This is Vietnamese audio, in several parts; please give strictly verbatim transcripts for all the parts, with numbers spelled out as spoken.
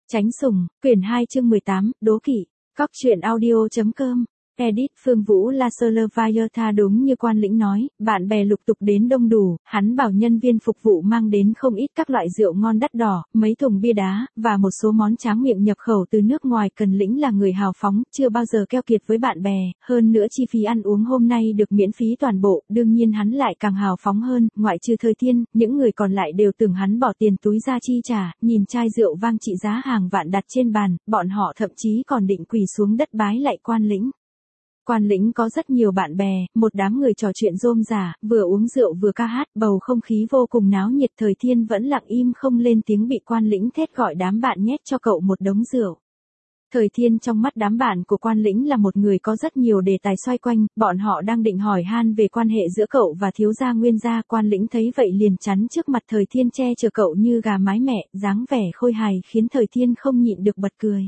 Tránh sủng, quyển hai chương mười tám, đố kỵ. Cóc truyện audio chấm com. Edit Phương Vũ La Leviathan đúng như quan lĩnh nói, bạn bè lục tục đến đông đủ, hắn bảo nhân viên phục vụ mang đến không ít các loại rượu ngon đắt đỏ, mấy thùng bia đá, và một số món tráng miệng nhập khẩu từ nước ngoài. Cần lĩnh là người hào phóng, chưa bao giờ keo kiệt với bạn bè, hơn nữa chi phí ăn uống hôm nay được miễn phí toàn bộ, đương nhiên hắn lại càng hào phóng hơn, ngoại trừ Thời Thiên, những người còn lại đều tưởng hắn bỏ tiền túi ra chi trả, nhìn chai rượu vang trị giá hàng vạn đặt trên bàn, bọn họ thậm chí còn định quỳ xuống đất bái lạy quan lĩnh. Quan lĩnh có rất nhiều bạn bè, một đám người trò chuyện rôm rả, vừa uống rượu vừa ca hát, bầu không khí vô cùng náo nhiệt. Thời Thiên vẫn lặng im không lên tiếng, bị quan lĩnh thét gọi đám bạn nhét cho cậu một đống rượu. Thời Thiên trong mắt đám bạn của quan lĩnh là một người có rất nhiều đề tài xoay quanh, bọn họ đang định hỏi han về quan hệ giữa cậu và thiếu gia Nguyên gia. Quan lĩnh thấy vậy liền chắn trước mặt Thời Thiên che chở cậu như gà mái mẹ, dáng vẻ khôi hài khiến Thời Thiên không nhịn được bật cười.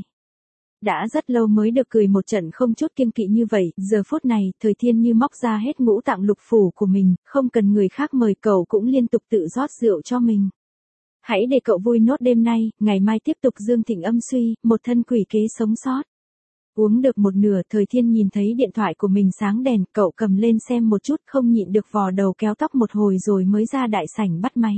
Đã rất lâu mới được cười một trận không chút kiêng kỵ như vậy, giờ phút này, Thời Thiên như móc ra hết ngũ tạng lục phủ của mình, không cần người khác mời cậu cũng liên tục tự rót rượu cho mình. Hãy để cậu vui nốt đêm nay, ngày mai tiếp tục dương thịnh âm suy, một thân quỷ kế sống sót. Uống được một nửa, Thời Thiên nhìn thấy điện thoại của mình sáng đèn, cậu cầm lên xem một chút, không nhịn được vò đầu kéo tóc một hồi rồi mới ra đại sảnh bắt máy.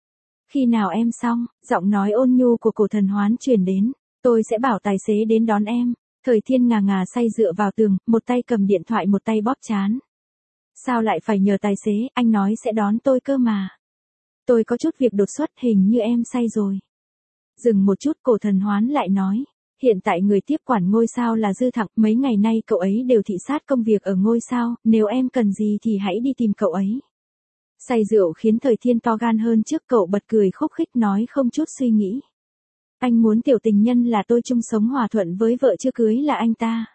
Khi nào em xong, giọng nói ôn nhu của Cổ Thần Hoán truyền đến. Tôi sẽ bảo tài xế đến đón em. Thời Thiên ngà ngà say dựa vào tường, một tay cầm điện thoại một tay bóp trán. Sao lại phải nhờ tài xế, anh nói sẽ đón tôi cơ mà. Tôi có chút việc đột xuất, hình như em say rồi. Dừng một chút, Cổ Thần Hoán lại nói. Hiện tại người tiếp quản ngôi sao là Dư Thặng, mấy ngày nay cậu ấy đều thị sát công việc ở ngôi sao, nếu em cần gì thì hãy đi tìm cậu ấy. Say rượu khiến Thời Thiên to gan hơn trước, cậu bật cười khúc khích nói không chút suy nghĩ. Anh muốn tiểu tình nhân là tôi chung sống hòa thuận với vợ chưa cưới là anh ta.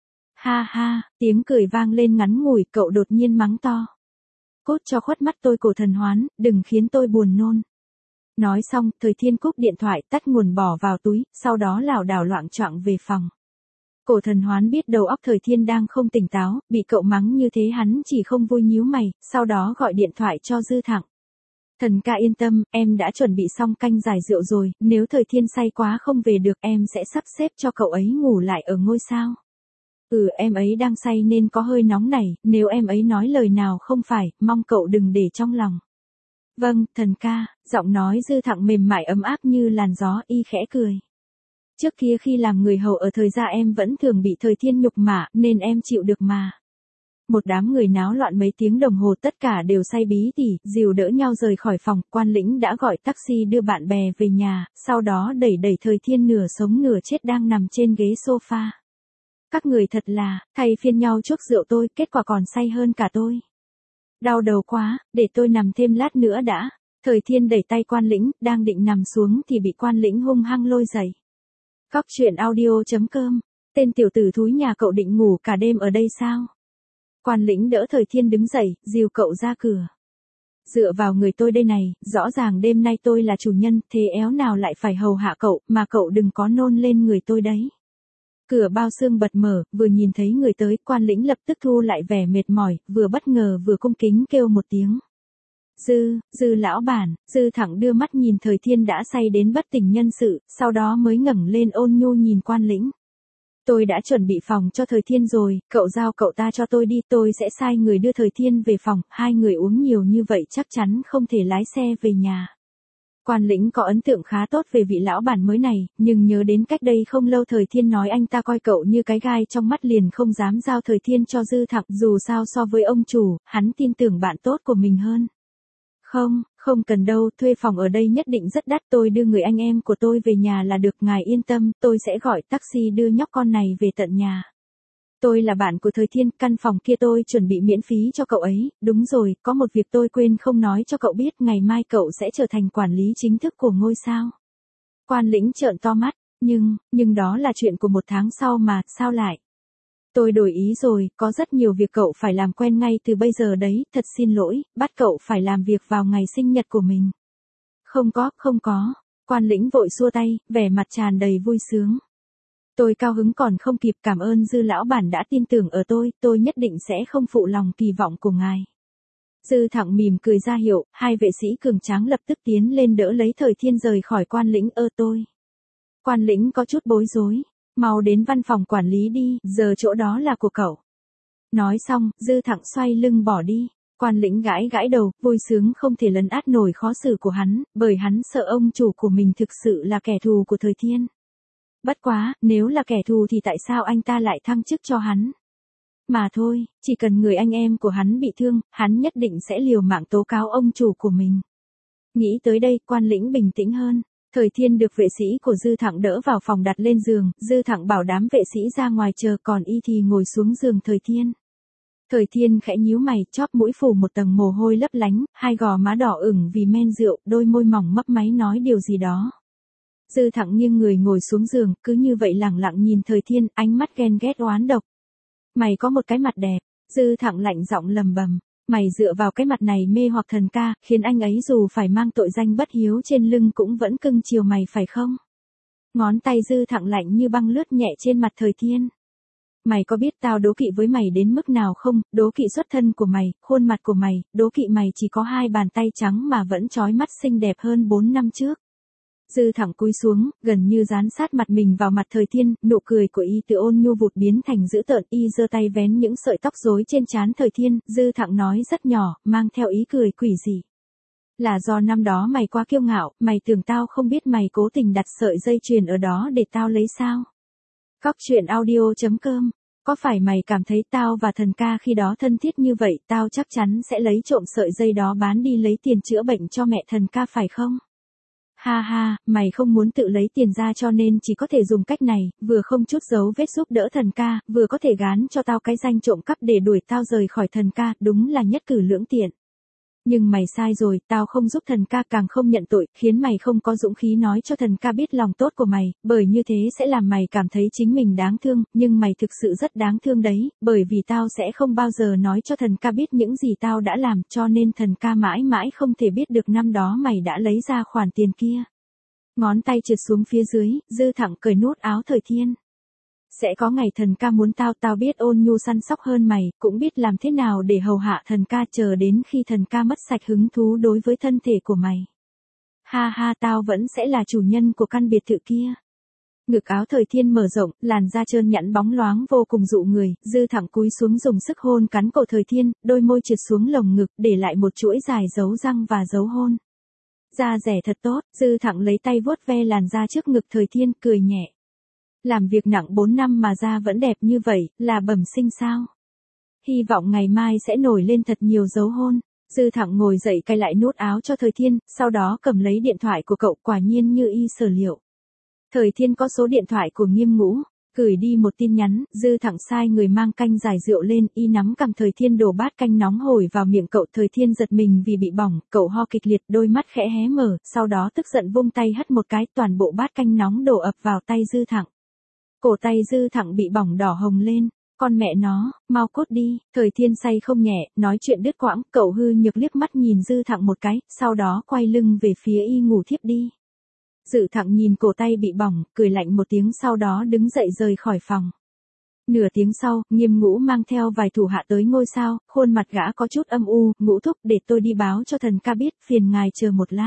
Ha ha, tiếng cười vang lên ngắn ngủi, cậu đột nhiên mắng to. Cút cho khuất mắt tôi Cổ Thần Hoán, đừng khiến tôi buồn nôn. Nói xong, Thời Thiên cúp điện thoại, tắt nguồn bỏ vào túi, sau đó lảo đảo loạng choạng về phòng. Cổ Thần Hoán biết đầu óc Thời Thiên đang không tỉnh táo, bị cậu mắng như thế hắn chỉ không vui nhíu mày, sau đó gọi điện thoại cho Dư Thặng. Thần ca yên tâm, em đã chuẩn bị xong canh giải rượu rồi, nếu Thời Thiên say quá không về được em sẽ sắp xếp cho cậu ấy ngủ lại ở ngôi sao. Ừ, em ấy đang say nên có hơi nóng nảy, nếu em ấy nói lời nào không phải, mong cậu đừng để trong lòng. Vâng, thần ca, giọng nói Dư Thặng mềm mại ấm áp như làn gió, y khẽ cười. Trước kia khi làm người hầu ở Thời gia em vẫn thường bị Thời Thiên nhục mạ, nên em chịu được mà. Một đám người náo loạn mấy tiếng đồng hồ, tất cả đều say bí tỉ, dìu đỡ nhau rời khỏi phòng. Quan lĩnh đã gọi taxi đưa bạn bè về nhà, sau đó đẩy đẩy Thời Thiên nửa sống nửa chết đang nằm trên ghế sofa. Các người thật là, thay phiên nhau chuốc rượu tôi, kết quả còn say hơn cả tôi. Đau đầu quá, để tôi nằm thêm lát nữa đã. Thời Thiên đẩy tay quan lĩnh, đang định nằm xuống thì bị quan lĩnh hung hăng lôi dậy. Cóc truyện audio chấm com. Tên tiểu tử thúi nhà cậu định ngủ cả đêm ở đây sao? Quan lĩnh đỡ Thời Thiên đứng dậy, dìu cậu ra cửa. Dựa vào người tôi đây này, rõ ràng đêm nay tôi là chủ nhân, thế éo nào lại phải hầu hạ cậu, mà cậu đừng có nôn lên người tôi đấy. Cửa bao xương bật mở, vừa nhìn thấy người tới, quan lĩnh lập tức thu lại vẻ mệt mỏi, vừa bất ngờ vừa cung kính kêu một tiếng. Dư, Dư lão bản. Dư Thẳng đưa mắt nhìn Thời Thiên đã say đến bất tỉnh nhân sự, sau đó mới ngẩng lên ôn nhu nhìn quan lĩnh. Tôi đã chuẩn bị phòng cho Thời Thiên rồi, cậu giao cậu ta cho tôi đi, tôi sẽ sai người đưa Thời Thiên về phòng, hai người uống nhiều như vậy chắc chắn không thể lái xe về nhà. Quan lĩnh có ấn tượng khá tốt về vị lão bản mới này, nhưng nhớ đến cách đây không lâu Thời Thiên nói anh ta coi cậu như cái gai trong mắt liền không dám giao Thời Thiên cho Dư Thặng, dù sao so với ông chủ, hắn tin tưởng bạn tốt của mình hơn. Không, không cần đâu, thuê phòng ở đây nhất định rất đắt, tôi đưa người anh em của tôi về nhà là được, ngài yên tâm, tôi sẽ gọi taxi đưa nhóc con này về tận nhà. Tôi là bạn của Thời Thiên, căn phòng kia tôi chuẩn bị miễn phí cho cậu ấy, đúng rồi, có một việc tôi quên không nói cho cậu biết, ngày mai cậu sẽ trở thành quản lý chính thức của ngôi sao. Quan lĩnh trợn to mắt, nhưng, nhưng đó là chuyện của một tháng sau mà, sao lại? Tôi đổi ý rồi, có rất nhiều việc cậu phải làm quen ngay từ bây giờ đấy, thật xin lỗi, bắt cậu phải làm việc vào ngày sinh nhật của mình. Không có, không có. Quan lĩnh vội xua tay, vẻ mặt tràn đầy vui sướng. Tôi cao hứng còn không kịp, cảm ơn Dư lão bản đã tin tưởng ở tôi, tôi nhất định sẽ không phụ lòng kỳ vọng của ngài. Dư Thẳng mỉm cười ra hiệu, hai vệ sĩ cường tráng lập tức tiến lên đỡ lấy Thời Thiên rời khỏi quan lĩnh. Ơ tôi. Quan Lĩnh có chút bối rối. Mau đến văn phòng quản lý đi, giờ chỗ đó là của cậu. Nói xong, Dư Thặng xoay lưng bỏ đi. Quan Lĩnh gãi gãi đầu, vui sướng không thể lấn át nổi khó xử của hắn, bởi hắn sợ ông chủ của mình thực sự là kẻ thù của Thời Thiên. Bất quá, nếu là kẻ thù thì tại sao anh ta lại thăng chức cho hắn? Mà thôi, chỉ cần người anh em của hắn bị thương, hắn nhất định sẽ liều mạng tố cáo ông chủ của mình. Nghĩ tới đây, Quan Lĩnh bình tĩnh hơn. Thời Thiên được vệ sĩ của Dư Thặng đỡ vào phòng đặt lên giường, Dư Thặng bảo đám vệ sĩ ra ngoài chờ, còn y thì ngồi xuống giường Thời Thiên. Thời Thiên khẽ nhíu mày, chóp mũi phủ một tầng mồ hôi lấp lánh, hai gò má đỏ ửng vì men rượu, đôi môi mỏng mấp máy nói điều gì đó. Dư Thặng nghiêng người ngồi xuống giường, cứ như vậy lẳng lặng nhìn Thời Thiên, ánh mắt ghen ghét oán độc. Mày có một cái mặt đẹp. Dư Thặng lạnh giọng lầm bầm. Mày dựa vào cái mặt này mê hoặc thần ca, khiến anh ấy dù phải mang tội danh bất hiếu trên lưng cũng vẫn cưng chiều mày phải không? Ngón tay Dư Thặng lạnh như băng lướt nhẹ trên mặt Thời Thiên. Mày có biết tao đố kỵ với mày đến mức nào không? Đố kỵ xuất thân của mày, khuôn mặt của mày, đố kỵ mày chỉ có hai bàn tay trắng mà vẫn chói mắt xinh đẹp hơn bốn năm trước. Dư Thặng cúi xuống, gần như dán sát mặt mình vào mặt Thời Thiên, nụ cười của y từ ôn nhu vụt biến thành dữ tợn, y giơ tay vén những sợi tóc rối trên trán Thời Thiên, Dư Thặng nói rất nhỏ, mang theo ý cười quỷ dị. Là do năm đó mày quá kiêu ngạo, mày tưởng tao không biết mày cố tình đặt sợi dây chuyền ở đó để tao lấy sao? Cóc truyện audio chấm com. Có phải mày cảm thấy tao và thần ca khi đó thân thiết như vậy, tao chắc chắn sẽ lấy trộm sợi dây đó bán đi lấy tiền chữa bệnh cho mẹ thần ca phải không? Ha ha, mày không muốn tự lấy tiền ra cho nên chỉ có thể dùng cách này, vừa không chút dấu vết giúp đỡ thần ca, vừa có thể gán cho tao cái danh trộm cắp để đuổi tao rời khỏi thần ca, đúng là nhất cử lưỡng tiện. Nhưng mày sai rồi, tao không giúp thần ca càng không nhận tội, khiến mày không có dũng khí nói cho thần ca biết lòng tốt của mày, bởi như thế sẽ làm mày cảm thấy chính mình đáng thương, nhưng mày thực sự rất đáng thương đấy, bởi vì tao sẽ không bao giờ nói cho thần ca biết những gì tao đã làm, cho nên thần ca mãi mãi không thể biết được năm đó mày đã lấy ra khoản tiền kia. Ngón tay trượt xuống phía dưới, Dư Thặng cởi nút áo Thời Thiên. Sẽ có ngày thần ca muốn tao, tao biết ôn nhu săn sóc hơn mày, cũng biết làm thế nào để hầu hạ thần ca, chờ đến khi thần ca mất sạch hứng thú đối với thân thể của mày. Ha ha, tao vẫn sẽ là chủ nhân của căn biệt thự kia. Ngực áo Thời Thiên mở rộng, làn da trơn nhẵn bóng loáng vô cùng dụ người, Dư Thặng cúi xuống dùng sức hôn cắn cổ Thời Thiên, đôi môi trượt xuống lồng ngực, để lại một chuỗi dài dấu răng và dấu hôn. Da rẻ thật tốt, Dư Thặng lấy tay vuốt ve làn da trước ngực Thời Thiên, cười nhẹ. Làm việc nặng bốn năm mà da vẫn đẹp như vậy, là bẩm sinh sao? Hy vọng ngày mai sẽ nổi lên thật nhiều dấu hôn. Dư Thặng ngồi dậy cài lại nút áo cho Thời Thiên, sau đó cầm lấy điện thoại của cậu, quả nhiên như y sở liệu. Thời Thiên có số điện thoại của Nghiêm Ngũ, gửi đi một tin nhắn, Dư Thặng sai người mang canh giải rượu lên, y nắm cầm Thời Thiên đổ bát canh nóng hổi vào miệng cậu. Thời Thiên giật mình vì bị bỏng, cậu ho kịch liệt, đôi mắt khẽ hé mở, sau đó tức giận vung tay hất một cái, toàn bộ bát canh nóng đổ ập vào tay Dư Thặng. Cổ tay Dư Thặng bị bỏng đỏ hồng lên. Con mẹ nó, mau cút đi. Thời Thiên say không nhẹ, nói chuyện đứt quãng, cậu hư nhược liếc mắt nhìn Dư Thặng một cái, sau đó quay lưng về phía y ngủ thiếp đi. Dư Thặng nhìn cổ tay bị bỏng, cười lạnh một tiếng, sau đó đứng dậy rời khỏi phòng. Nửa tiếng sau, Nghiêm Ngũ mang theo vài thủ hạ tới ngôi sao, khuôn mặt gã có chút âm u, Ngũ thúc, để tôi đi báo cho thần ca biết, phiền ngài chờ một lát.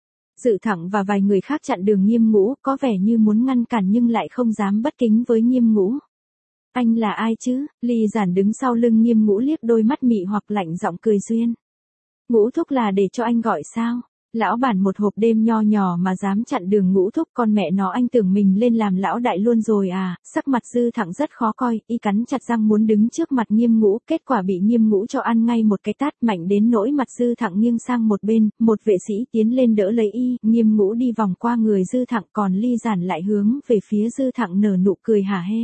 Dư Thặng và vài người khác chặn đường Nghiêm Ngũ, có vẻ như muốn ngăn cản nhưng lại không dám bất kính với Nghiêm Ngũ. Anh là ai chứ? Ly Giản đứng sau lưng Nghiêm Ngũ liếc đôi mắt mị hoặc lạnh giọng cười duyên. Ngũ thúc là để cho anh gọi sao? Lão bản một hộp đêm nho nhỏ mà dám chặn đường Ngũ thúc, con mẹ nó, anh tưởng mình lên làm lão đại luôn rồi à? Sắc mặt Dư Thặng rất khó coi, y cắn chặt răng muốn đứng trước mặt Nghiêm Ngũ, kết quả bị Nghiêm Ngũ cho ăn ngay một cái tát mạnh đến nỗi mặt Dư Thặng nghiêng sang một bên, một vệ sĩ tiến lên đỡ lấy y, Nghiêm Ngũ đi vòng qua người Dư Thặng, còn Ly Giản lại hướng về phía Dư Thặng nở nụ cười hả hê.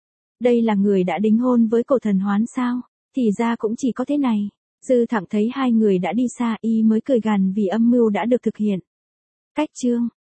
Đây là người đã đính hôn với Cổ Thần Hoán sao? Thì ra cũng chỉ có thế này. Dư Thặng thấy hai người đã đi xa, y mới cười gằn vì âm mưu đã được thực hiện. Cách chương